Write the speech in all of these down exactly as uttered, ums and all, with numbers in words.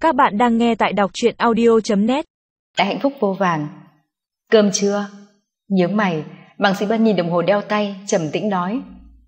Các bạn đang nghe tại đọc truyện audio chấm net. Đã hạnh phúc vô vàn. Cơm chưa? Nhướng mày, Bàng Sĩ Bân nhìn đồng hồ đeo tay, trầm tĩnh nói.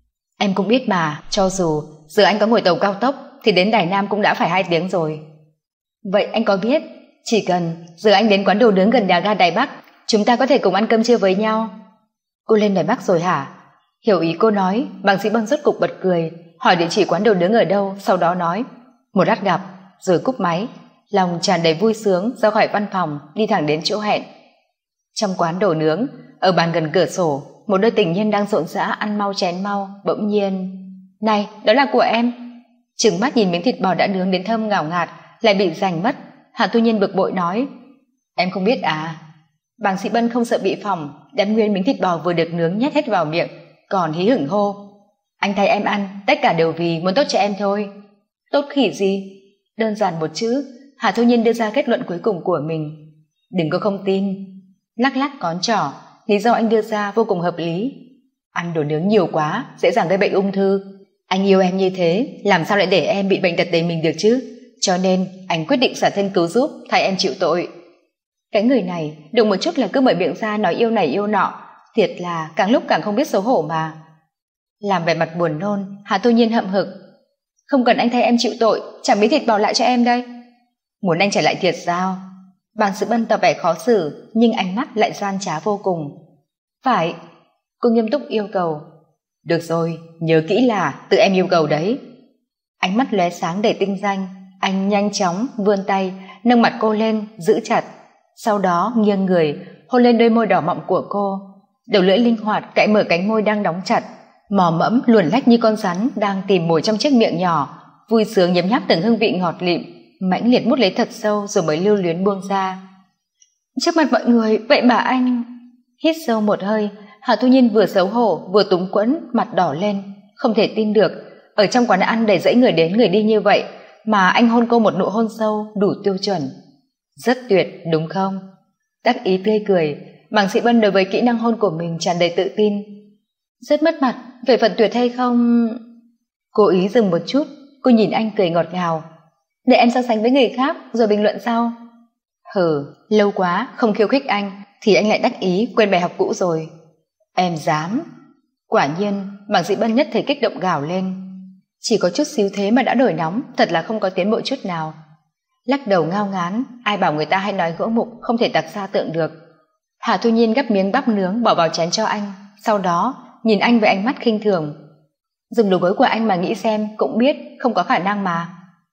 Em cũng biết mà, cho dù giờ anh có ngồi tàu cao tốc thì đến Đài Nam cũng đã phải hai tiếng rồi. Vậy anh có biết, chỉ cần giờ anh đến quán đồ nướng gần nhà ga Đài Bắc, chúng ta có thể cùng ăn cơm trưa với nhau. Cô lên Đài Bắc rồi hả? Hiểu ý cô nói, Bàng Sĩ Bân rốt cục bật cười, hỏi địa chỉ quán đồ nướng ở đâu, sau đó nói một lát gặp, rồi cúp máy, lòng tràn đầy vui sướng ra khỏi văn phòng, đi thẳng đến chỗ hẹn. Trong quán đồ nướng, ở bàn gần cửa sổ, một đôi tình nhân đang rộn rã ăn mau chén mau, bỗng nhiên, này, đó là của em. Trừng mắt nhìn miếng thịt bò đã nướng đến thơm ngào ngạt, lại bị giành mất. Hạ Thu Nhiên bực bội nói, em không biết à? Bàng Sĩ Bân không sợ bị phỏng, đem nguyên miếng thịt bò vừa được nướng nhét hết vào miệng, còn hí hửng hô, anh thay em ăn, tất cả đều vì muốn tốt cho em thôi. Tốt khỉ gì? Đơn giản một chữ. Hạ Thu Nhiên đưa ra kết luận cuối cùng của mình. Đừng có không tin. Lắc lắc ngón trỏ, lý do anh đưa ra vô cùng hợp lý. Ăn đồ nướng nhiều quá dễ dàng gây bệnh ung thư. Anh yêu em như thế, làm sao lại để em bị bệnh tật đầy mình được chứ? Cho nên anh quyết định xả thân cứu giúp, thay em chịu tội. Cái người này đụng một chút là cứ mở miệng ra nói yêu này yêu nọ, thiệt là càng lúc càng không biết xấu hổ mà. Làm vẻ mặt buồn nôn, Hạ Thu Nhiên hậm hực. Không cần anh thay em chịu tội, trả miếng thịt bò lại cho em đây. Muốn anh trả lại thiệt sao? Bàng Sĩ Bân tỏ vẻ khó xử, nhưng ánh mắt lại gian trá vô cùng. Phải, cô nghiêm túc yêu cầu. Được rồi, nhớ kỹ là tự em yêu cầu đấy. Ánh mắt lóe sáng đầy tinh danh, anh nhanh chóng vươn tay nâng mặt cô lên giữ chặt, sau đó nghiêng người hôn lên đôi môi đỏ mọng của cô. Đầu lưỡi linh hoạt cạy mở cánh môi đang đóng chặt, mò mẫm luồn lách như con rắn đang tìm mồi trong chiếc miệng nhỏ, vui sướng nhấm nháp từng hương vị ngọt lịm, mãnh liệt mút lấy thật sâu rồi mới lưu luyến buông ra. Trước mặt mọi người, vậy mà anh... Hít sâu một hơi, Hạ Thu Nhiên vừa xấu hổ vừa túng quẫn, mặt đỏ lên, không thể tin được, ở trong quán ăn đầy dãy người đến người đi như vậy mà anh hôn cô một nụ hôn sâu đủ tiêu chuẩn. Rất tuyệt, đúng không? Đắc ý tươi cười, Bàng Sĩ Bân đối với kỹ năng hôn của mình tràn đầy tự tin. Rất mất mặt, về phần tuyệt hay không? Cố ý dừng một chút, cô nhìn anh cười ngọt ngào. Để em so sánh với người khác rồi bình luận sau. Hừ, lâu quá không khiêu khích anh thì anh lại đắc ý quên bài học cũ rồi. Em dám. Quả nhiên, Bàng Sĩ Bân nhất thời kích động gào lên. Chỉ có chút xíu thế mà đã đổi nóng, thật là không có tiến bộ chút nào. Lắc đầu ngao ngán, ai bảo người ta hay nói gỗ mục không thể đặt xa tượng được. Hạ Thu Nhiên gắp miếng bắp nướng bỏ vào chén cho anh, sau đó nhìn anh với ánh mắt khinh thường. Dùng đầu gối của anh mà nghĩ xem cũng biết không có khả năng mà.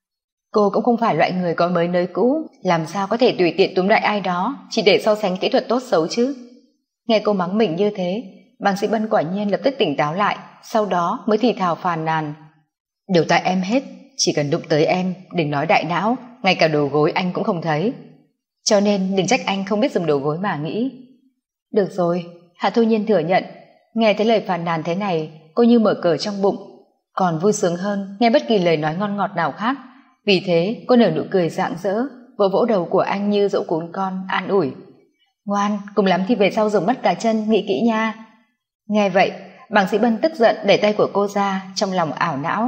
Cô cũng không phải loại người có mới nới cũ, làm sao có thể tùy tiện túm lại ai đó chỉ để so sánh kỹ thuật tốt xấu chứ. Nghe cô mắng mình như thế, Bàng Sĩ Bân quả nhiên lập tức tỉnh táo lại, sau đó mới thì thào phàn nàn. Đều tại em hết, chỉ cần đụng tới em, đừng nói đại não, ngay cả đầu gối anh cũng không thấy. Cho nên đừng trách anh không biết dùng đầu gối mà nghĩ. Được rồi, Hạ Thu Nhiên thừa nhận. Nghe thấy lời phàn nàn thế này, cô như mở cờ trong bụng, còn vui sướng hơn nghe bất kỳ lời nói ngon ngọt nào khác. Vì thế cô nở nụ cười rạng rỡ, vỗ vỗ đầu của anh như dỗ cún con, an ủi. Ngoan, cùng lắm thì về sau dùng mắt cá chân, nghĩ kỹ nha. Nghe vậy, Bàng Sĩ Bân tức giận đẩy tay của cô ra, trong lòng ảo não.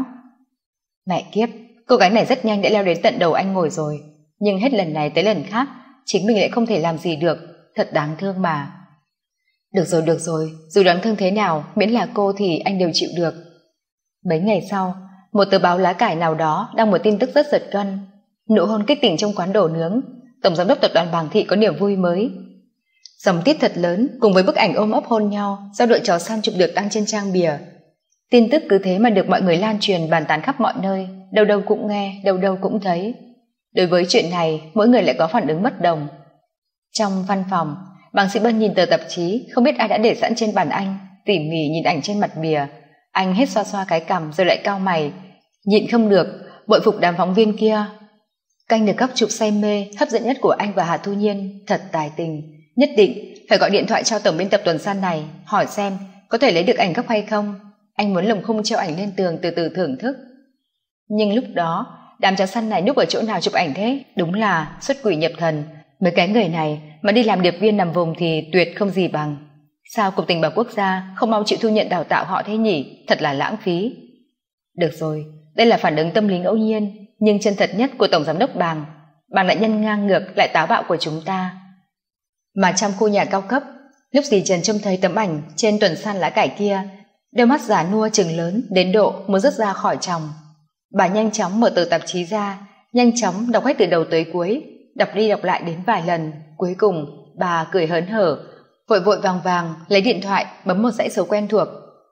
Mẹ kiếp, cô gái này rất nhanh đã leo đến tận đầu anh ngồi rồi, nhưng hết lần này tới lần khác chính mình lại không thể làm gì được, thật đáng thương mà. Được rồi, được rồi, dù đáng thương thế nào, miễn là cô thì anh đều chịu được. Mấy ngày sau, một tờ báo lá cải nào đó đăng một tin tức rất giật gân. Nụ hôn kích tình trong quán đồ nướng, tổng giám đốc tập đoàn Bàng Thị có niềm vui mới. Dòng tiết thật lớn cùng với bức ảnh ôm ấp hôn nhau do đội chó săn chụp được đăng trên trang bìa. Tin tức cứ thế mà được mọi người lan truyền bàn tán khắp mọi nơi, đâu đâu cũng nghe, đâu đâu cũng thấy. Đối với chuyện này, mỗi người lại có phản ứng bất đồng. Trong văn phòng, Bàng Sĩ Bân nhìn tờ tạp chí không biết ai đã để sẵn trên bàn anh, tỉ mỉ nhìn ảnh trên mặt bìa. Anh hết xoa xoa cái cằm rồi lại cau mày, nhịn không được bội phục đám phóng viên kia. Canh được góc chụp say mê hấp dẫn nhất của anh và Hà Thu Nhiên, thật tài tình, nhất định phải gọi điện thoại cho tổng biên tập tuần san này hỏi xem có thể lấy được ảnh gốc hay không. Anh muốn lồng khung treo ảnh lên tường từ từ thưởng thức. Nhưng lúc đó đám chó săn này núp ở chỗ nào chụp ảnh thế? Đúng là xuất quỷ nhập thần. Mấy cái người này mà đi làm điệp viên nằm vùng thì tuyệt không gì bằng. Sao Cục Tình báo Quốc gia không mau chịu thu nhận đào tạo họ thế nhỉ? Thật là lãng phí. Được rồi, đây là phản ứng tâm lý ngẫu nhiên, nhưng chân thật nhất của Tổng Giám đốc Bàng. bằng lại nhân ngang ngược lại táo bạo của chúng ta. Mà trong khu nhà cao cấp, lúc dì Trần trông thấy tấm ảnh trên tuần san lá cải kia, đôi mắt già nua trừng lớn đến độ muốn rớt ra khỏi tròng. Bà nhanh chóng mở tờ tạp chí ra, nhanh chóng đọc hết từ đầu tới cuối, đọc đi đọc lại đến vài lần. Cuối cùng bà cười hớn hở, vội vội vàng vàng lấy điện thoại bấm một dãy số quen thuộc.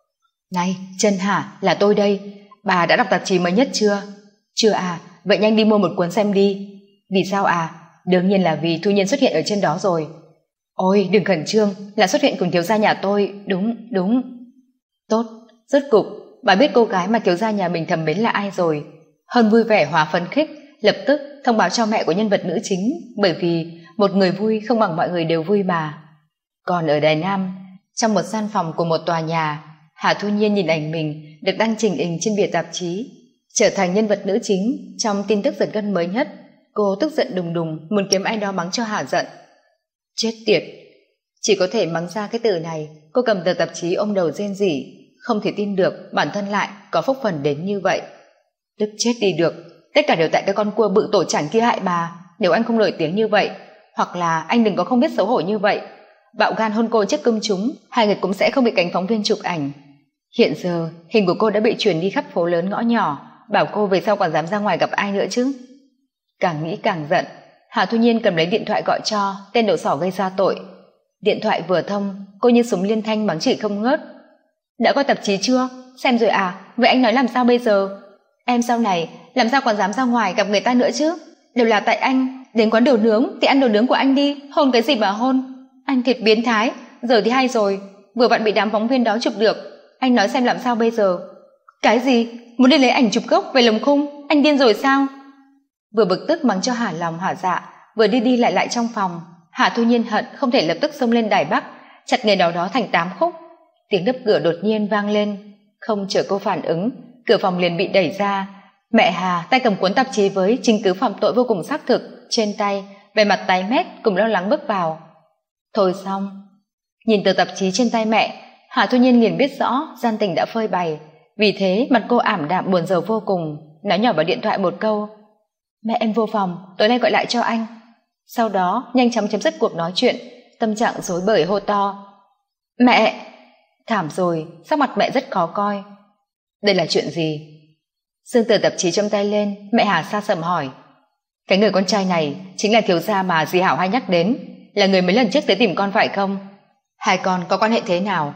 Này Trần hả, là tôi đây. Bà đã đọc tạp chí mới nhất chưa? Chưa à, vậy nhanh đi mua một cuốn xem đi. Vì sao à? Đương nhiên là vì Thu Nhiên xuất hiện ở trên đó rồi. Ôi đừng khẩn trương, là xuất hiện cùng thiếu gia nhà tôi. Đúng, đúng. Tốt, rốt cục bà biết cô gái mà thiếu gia nhà mình thầm mến là ai rồi. Hơn vui vẻ hòa phấn khích, lập tức thông báo cho mẹ của nhân vật nữ chính, bởi vì một người vui không bằng mọi người đều vui mà. Còn ở Đài Nam, trong một gian phòng của một tòa nhà, Hà Thu Nhiên nhìn ảnh mình được đăng trình hình trên bìa tạp chí, trở thành nhân vật nữ chính trong tin tức giật gân mới nhất. Cô tức giận đùng đùng muốn kiếm ai đó mắng cho hả giận. Chết tiệt! Chỉ có thể mắng ra cái từ này. Cô cầm tờ tạp chí ôm đầu rên rỉ, không thể tin được bản thân lại có phúc phần đến như vậy. Tức chết đi được, tất cả đều tại cái con cua bự tổ chản kia hại bà. Nếu anh không nổi tiếng như vậy, hoặc là anh đừng có không biết xấu hổ như vậy, bạo gan hôn cô trước công chúng, hai người cũng sẽ không bị cánh phóng viên chụp ảnh. Hiện giờ hình của cô đã bị truyền đi khắp phố lớn ngõ nhỏ, bảo cô về sau còn dám ra ngoài gặp ai nữa chứ. Càng nghĩ càng giận, Hà Thu Nhiên cầm lấy điện thoại gọi cho tên đầu sỏ gây ra tội. Điện thoại vừa thông, cô như súng liên thanh mắng chửi không ngớt. Đã coi tạp chí chưa? Xem rồi à? Vậy anh nói làm sao bây giờ? Em sau này làm sao còn dám ra ngoài gặp người ta nữa chứ? Đều là tại anh. Đến quán đồ nướng thì ăn đồ nướng của anh đi, hôn cái gì mà hôn? Anh thiệt biến thái. Giờ thì hay rồi, vừa vặn bị đám phóng viên đó chụp được. Anh nói xem làm sao bây giờ? Cái gì? Muốn đi lấy ảnh chụp gốc về lồng khung? Anh điên rồi sao? Vừa bực tức mắng cho hả lòng hả dạ, vừa đi đi lại lại trong phòng. Hà Thu Nhiên hận không thể lập tức xông lên đài Bắc, chặt người nào đó thành tám khúc. Tiếng đập cửa đột nhiên vang lên, không chờ cô phản ứng, cửa phòng liền bị đẩy ra. Mẹ Hà tay cầm cuốn tạp chí với chứng cứ phạm tội vô cùng xác thực trên tay, vẻ mặt tái mét cùng lo lắng bước vào. Thôi xong. Nhìn tờ tạp chí trên tay mẹ, Hà Thu Nhiên liền biết rõ gian tình đã phơi bày, vì thế mặt cô ảm đạm buồn rầu vô cùng, nói nhỏ vào điện thoại một câu: Mẹ em vô phòng, tối nay gọi lại cho anh. Sau đó nhanh chóng chấm dứt cuộc nói chuyện, tâm trạng rối bời hô to: Mẹ! Thảm rồi, sắc mặt mẹ rất khó coi. Đây là chuyện gì? Giương tờ tạp chí trong tay lên, mẹ Hà xa sầm hỏi: Cái người con trai này chính là thiếu gia mà dì Hảo hay nhắc đến, là người mấy lần trước tới tìm con phải không? Hai con có quan hệ thế nào?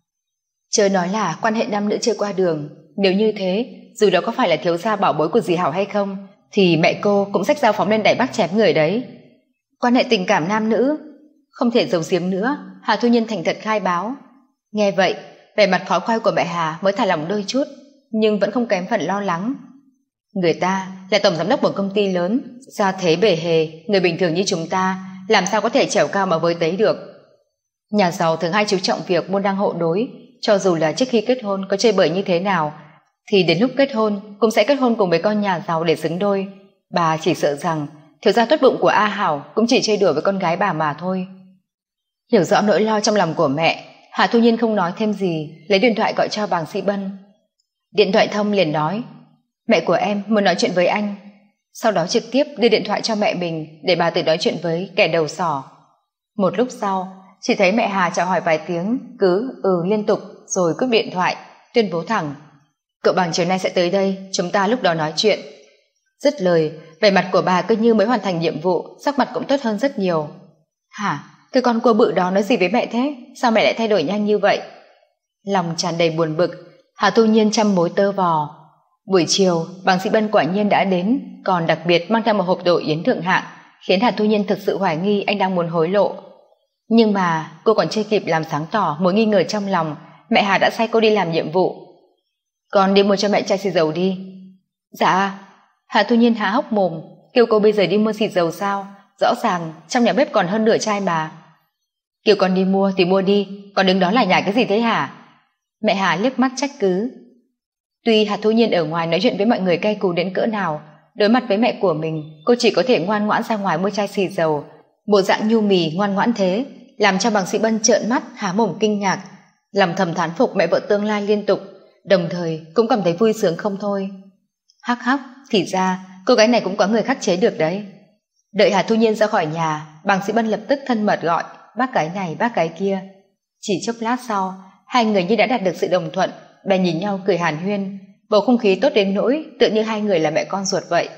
Chớ nói là quan hệ nam nữ chơi qua đường. Nếu như thế, dù đó có phải là thiếu gia bảo bối của dì Hảo hay không, thì mẹ cô cũng xách dao phóng lên đài Bắc chém người đấy. Quan hệ tình cảm nam nữ không thể giấu giếm nữa, Hà Thu Nhiên thành thật khai báo. Nghe vậy, vẻ mặt khó coi của mẹ Hà mới thả lỏng đôi chút, nhưng vẫn không kém phần lo lắng. Người ta là tổng giám đốc một công ty lớn, gia thế bề hề, người bình thường như chúng ta làm sao có thể trèo cao mà với tới được. Nhà giàu thường hay chú trọng việc môn đăng hộ đối, cho dù là trước khi kết hôn có chơi bời như thế nào, thì đến lúc kết hôn cũng sẽ kết hôn cùng với con nhà giàu để xứng đôi. Bà chỉ sợ rằng thiếu gia tốt bụng của A Hảo cũng chỉ chơi đùa với con gái bà mà thôi. Hiểu rõ nỗi lo trong lòng của mẹ, Hà Thu Nhiên không nói thêm gì, lấy điện thoại gọi cho Bàng Sĩ Bân. Điện thoại thông liền nói: Mẹ của em muốn nói chuyện với anh. Sau đó trực tiếp đưa điện thoại cho mẹ mình để bà tự nói chuyện với kẻ đầu sỏ. Một lúc sau, chỉ thấy mẹ Hà chào hỏi vài tiếng, cứ ừ liên tục rồi cúp điện thoại, tuyên bố thẳng: Cậu Bàng chiều nay sẽ tới đây, chúng ta lúc đó nói chuyện. Dứt lời, vẻ mặt của bà cứ như mới hoàn thành nhiệm vụ, sắc mặt cũng tốt hơn rất nhiều. Hả? Cái con cua bự đó nói gì với mẹ thế? Sao mẹ lại thay đổi nhanh như vậy? Lòng tràn đầy buồn bực, Hà Thu Nhiên chăm mối tơ vò. Buổi chiều, Bàng Sĩ Bân quả nhiên đã đến, còn đặc biệt mang theo một hộp đồ yến thượng hạng, khiến Hà Thu Nhiên thực sự hoài nghi anh đang muốn hối lộ. Nhưng mà cô còn chưa kịp làm sáng tỏ mối nghi ngờ trong lòng, mẹ Hà đã sai cô đi làm nhiệm vụ. Con đi mua cho mẹ chai xì dầu đi. Dạ. Hà Thu Nhiên há hốc mồm, kêu cô bây giờ đi mua xì dầu sao? Rõ ràng trong nhà bếp còn hơn nửa chai mà. Kêu con đi mua thì mua đi, còn đứng đó lại nhảy cái gì thế hả? Mẹ Hà liếc mắt trách cứ. Tuy Hà Thu Nhiên ở ngoài nói chuyện với mọi người cay cú đến cỡ nào, đối mặt với mẹ của mình, cô chỉ có thể ngoan ngoãn ra ngoài mua chai xì dầu. Bộ dạng nhu mì ngoan ngoãn thế, làm cho Bàng Sĩ Bân trợn mắt há mồm kinh ngạc, lòng thầm thán phục mẹ vợ tương lai liên tục, đồng thời cũng cảm thấy vui sướng không thôi. Hắc hắc, thì ra cô gái này cũng có người khắc chế được đấy. Đợi Hà Thu Nhiên ra khỏi nhà, Bàng Sĩ Bân lập tức thân mật gọi bác cái này bác cái kia. Chỉ chốc lát sau, hai người như đã đạt được sự đồng thuận, bèn nhìn nhau cười hàn huyên, bầu không khí tốt đến nỗi tựa như hai người là mẹ con ruột vậy.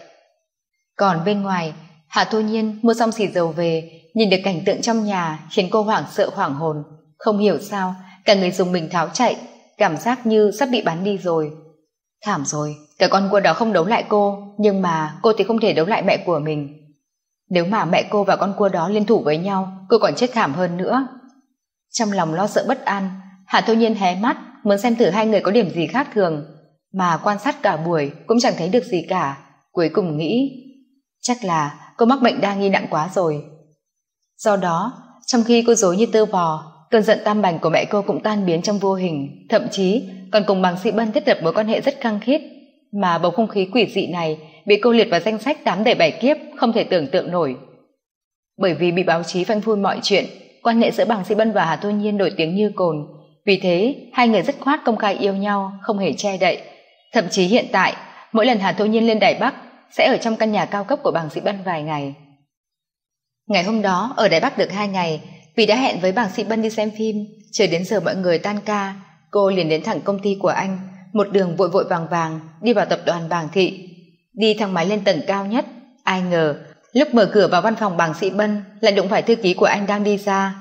Còn bên ngoài, Hà Thu Nhiên mua xong xì dầu về, nhìn được cảnh tượng trong nhà khiến cô hoảng sợ hoảng hồn, không hiểu sao cả người dùng mình tháo chạy, cảm giác như sắp bị bắn đi rồi. Thảm rồi, cả con cua đó không đấu lại cô, nhưng mà cô thì không thể đấu lại mẹ của mình. Nếu mà mẹ cô và con cua đó liên thủ với nhau, cô còn chết thảm hơn nữa. Trong lòng lo sợ bất an, Hà Thu Nhiên hé mắt muốn xem thử hai người có điểm gì khác thường, mà quan sát cả buổi cũng chẳng thấy được gì cả. Cuối cùng nghĩ chắc là cô mắc bệnh đa nghi nặng quá rồi. Do đó, trong khi cô dối như tơ vò, cơn giận tam bành của mẹ cô cũng tan biến trong vô hình, thậm chí còn cùng Bàng Sĩ Bân thiết lập mối quan hệ rất khăng khít, mà bầu không khí quỷ dị này bị cô liệt vào danh sách tám đầy bảy kiếp không thể tưởng tượng nổi. Bởi vì bị báo chí phanh phui mọi chuyện, quan hệ giữa Bàng Sĩ Bân và Hà Thu Nhiên nổi tiếng như cồn, vì thế hai người dứt khoát công khai yêu nhau, không hề che đậy. Thậm chí hiện tại, mỗi lần Hà Thu Nhiên lên Đài Bắc sẽ ở trong căn nhà cao cấp của Bàng Sĩ Bân vài ngày. Ngày hôm đó ở Đài Bắc được hai ngày, vì đã hẹn với Bàng Sĩ Bân đi xem phim, chờ đến giờ mọi người tan ca, cô liền đến thẳng công ty của anh, một đường vội vội vàng vàng đi vào tập đoàn Bàng Thị. Đi thang máy lên tầng cao nhất, ai ngờ lúc mở cửa vào văn phòng Bàng Sĩ Bân lại đụng phải thư ký của anh đang đi ra.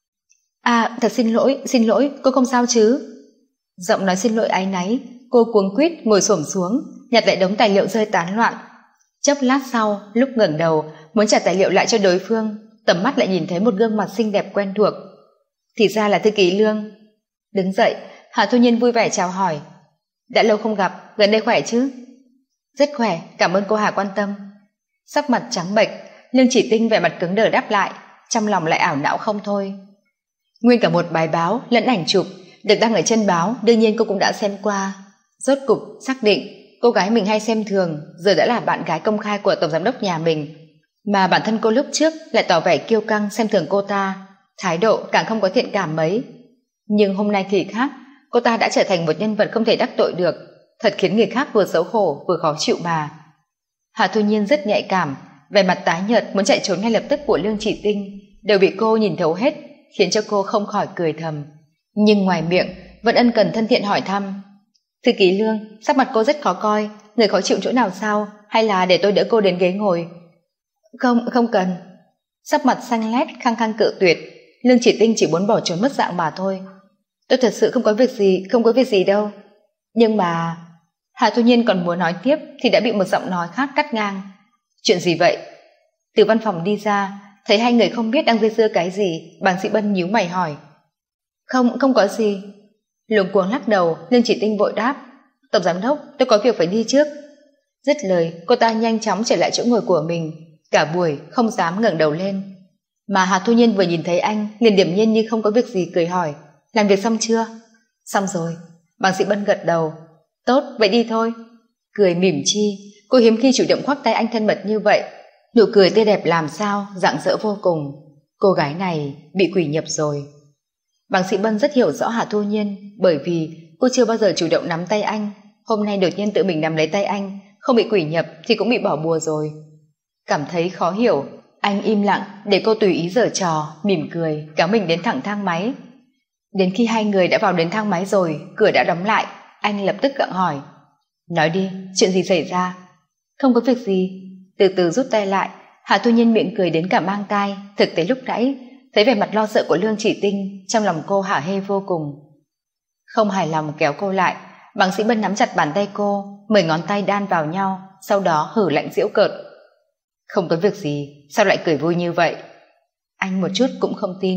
À, thật xin lỗi, xin lỗi, cô không sao chứ? Giọng nói xin lỗi áy náy, cô cuống quýt ngồi xổm xuống, nhặt lại đống tài liệu rơi tán loạn. Chốc lát sau, lúc ngẩng đầu muốn trả tài liệu lại cho đối phương, tầm mắt lại nhìn thấy một gương mặt xinh đẹp quen thuộc. Thì ra là thư ký Lương. Đứng dậy, Hà Thu Nhiên vui vẻ chào hỏi. Đã lâu không gặp, gần đây khỏe chứ? Rất khỏe, cảm ơn cô Hà quan tâm. Sắc mặt trắng bệch, Lương Chỉ Tinh vẻ mặt cứng đờ đáp lại, trong lòng lại ảo não không thôi. Nguyên cả một bài báo lẫn ảnh chụp được đăng ở trên báo, đương nhiên cô cũng đã xem qua. Rốt cục xác định cô gái mình hay xem thường giờ đã là bạn gái công khai của tổng giám đốc nhà mình, mà bản thân cô lúc trước lại tỏ vẻ kiêu căng xem thường cô ta, thái độ càng không có thiện cảm mấy. Nhưng hôm nay thì khác, cô ta đã trở thành một nhân vật không thể đắc tội được, thật khiến người khác vừa xấu hổ vừa khó chịu mà. Hà Thu Nhiên rất nhạy cảm, vẻ mặt tái nhợt muốn chạy trốn ngay lập tức của Lương Chỉ Tinh đều bị cô nhìn thấu hết, khiến cho cô không khỏi cười thầm, nhưng ngoài miệng vẫn ân cần thân thiện hỏi thăm. Thư ký Lương, sắc mặt cô rất khó coi, người khó chịu chỗ nào sao, hay là để tôi đỡ cô đến ghế ngồi? Không, không cần. Sắc mặt xanh lét khăng khăng cự tuyệt. Lương Chỉ Tinh chỉ muốn bỏ trốn mất dạng mà thôi. Tôi thật sự không có việc gì, không có việc gì đâu. Nhưng mà... Hà Thu Nhiên còn muốn nói tiếp thì đã bị một giọng nói khác cắt ngang. Chuyện gì vậy? Từ văn phòng đi ra, thấy hai người không biết đang dây dưa cái gì, Bàng Sĩ Bân nhíu mày hỏi. Không, không có gì. Luống cuống lắc đầu, Lương Chỉ Tinh vội đáp. Tổng giám đốc, tôi có việc phải đi trước. Dứt lời, cô ta nhanh chóng trở lại chỗ ngồi của mình, cả buổi không dám ngẩng đầu lên. Mà Hà Thu Nhiên vừa nhìn thấy anh, liền điềm nhiên như không có việc gì cười hỏi. Làm việc xong chưa? Xong rồi. Bàng Sĩ Bân gật đầu. Tốt, vậy đi thôi. Cười mỉm chi, cô hiếm khi chủ động khoác tay anh thân mật như vậy. Nụ cười tươi đẹp làm sao, rạng rỡ vô cùng. Cô gái này bị quỷ nhập rồi. Bàng Sĩ Bân rất hiểu rõ Hà Thu Nhiên, bởi vì cô chưa bao giờ chủ động nắm tay anh. Hôm nay đột nhiên tự mình nắm lấy tay anh, không bị quỷ nhập thì cũng bị bỏ bùa rồi. Cảm thấy khó hiểu, anh im lặng để cô tùy ý giở trò, mỉm cười kéo mình đến thẳng thang máy. Đến khi hai người đã vào đến thang máy rồi, cửa đã đóng lại, anh lập tức gặng hỏi. Nói đi, chuyện gì xảy ra? Không có việc gì. Từ từ rút tay lại, Hà Thu Nhiên miệng cười đến cả mang tai. Thực tế lúc nãy thấy vẻ mặt lo sợ của Lương Chỉ Tinh, trong lòng cô hả hê vô cùng. Không hài lòng kéo cô lại, Bàng Sĩ Bân nắm chặt bàn tay cô, mười ngón tay đan vào nhau, sau đó hử lạnh giễu cợt. Không có việc gì, sao lại cười vui như vậy? Anh một chút cũng không tin.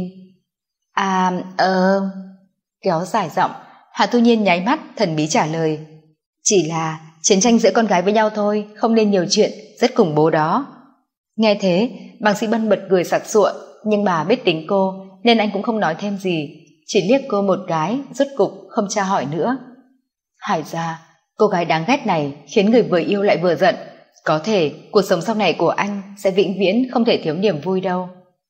À, ờ... Kéo dài giọng, Hà Thu Nhiên nháy mắt thần bí trả lời. Chỉ là chiến tranh giữa con gái với nhau thôi, không nên nhiều chuyện, rất khủng bố đó. Nghe thế, Bàng Sĩ Bân bật cười sặc sụa, nhưng bà biết tính cô nên anh cũng không nói thêm gì, chỉ liếc cô một cái, rốt cục không tra hỏi nữa. Hải ra, cô gái đáng ghét này khiến người vừa yêu lại vừa giận. Có thể cuộc sống sau này của anh sẽ vĩnh viễn không thể thiếu niềm vui đâu.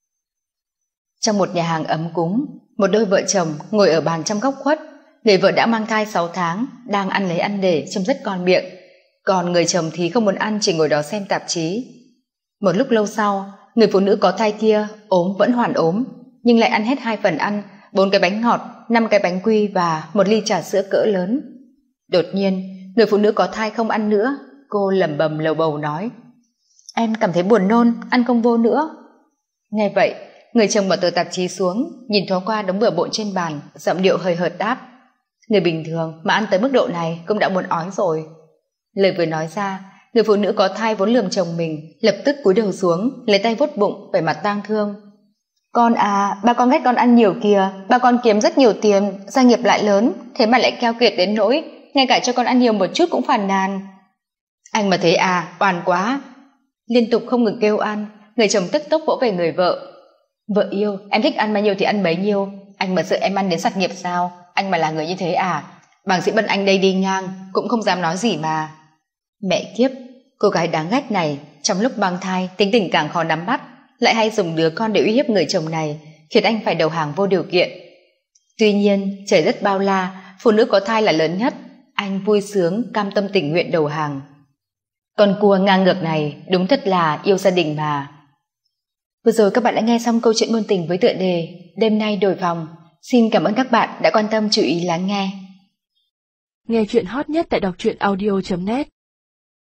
Trong một nhà hàng ấm cúng, một đôi vợ chồng ngồi ở bàn trong góc khuất. Người vợ đã mang thai sáu tháng, đang ăn lấy ăn để trông rất ngon miệng, còn người chồng thì không muốn ăn, chỉ ngồi đó xem tạp chí. Một lúc lâu sau, người phụ nữ có thai kia ốm vẫn hoàn ốm, nhưng lại ăn hết hai phần ăn, bốn cái bánh ngọt, năm cái bánh quy và một ly trà sữa cỡ lớn. Đột nhiên, người phụ nữ có thai không ăn nữa, cô lẩm bẩm lầu bầu nói: Em cảm thấy buồn nôn, ăn không vô nữa. Nghe vậy, người chồng bỏ tờ tạp chí xuống, nhìn thoáng qua đống bừa bộn trên bàn, giọng điệu hơi hợt đáp: Người bình thường mà ăn tới mức độ này cũng đã muốn ói rồi. Lời vừa nói ra, người phụ nữ có thai vốn lườm chồng mình, lập tức cúi đầu xuống, lấy tay vuốt bụng, vẻ mặt tang thương. Con à, ba con ghét con ăn nhiều kìa, ba con kiếm rất nhiều tiền, gia nghiệp lại lớn, thế mà lại keo kiệt đến nỗi ngay cả cho con ăn nhiều một chút cũng phàn nàn. Anh mà thấy à, oan quá. Liên tục không ngừng kêu ăn, người chồng tức tốc vỗ về người vợ. Vợ yêu, em thích ăn bao nhiêu thì ăn bấy nhiêu, anh mà sợ em ăn đến sạt nghiệp sao? Anh mà là người như thế à? Bác sĩ Bân Anh đây đi ngang cũng không dám nói gì mà. Mẹ kiếp, cô gái đáng ghét này trong lúc mang thai tính tình càng khó nắm bắt, lại hay dùng đứa con để uy hiếp người chồng này, khiến anh phải đầu hàng vô điều kiện. Tuy nhiên trời rất bao la, phụ nữ có thai là lớn nhất, anh vui sướng cam tâm tình nguyện đầu hàng. Con cua ngang ngược này đúng thật là yêu gia đình mà. Vừa rồi các bạn đã nghe xong câu chuyện ngôn tình với tựa đề Đêm nay đổi phòng. Xin cảm ơn các bạn đã quan tâm chú ý lắng nghe. Nghe chuyện hot nhất tại đọc truyện audio chấm net.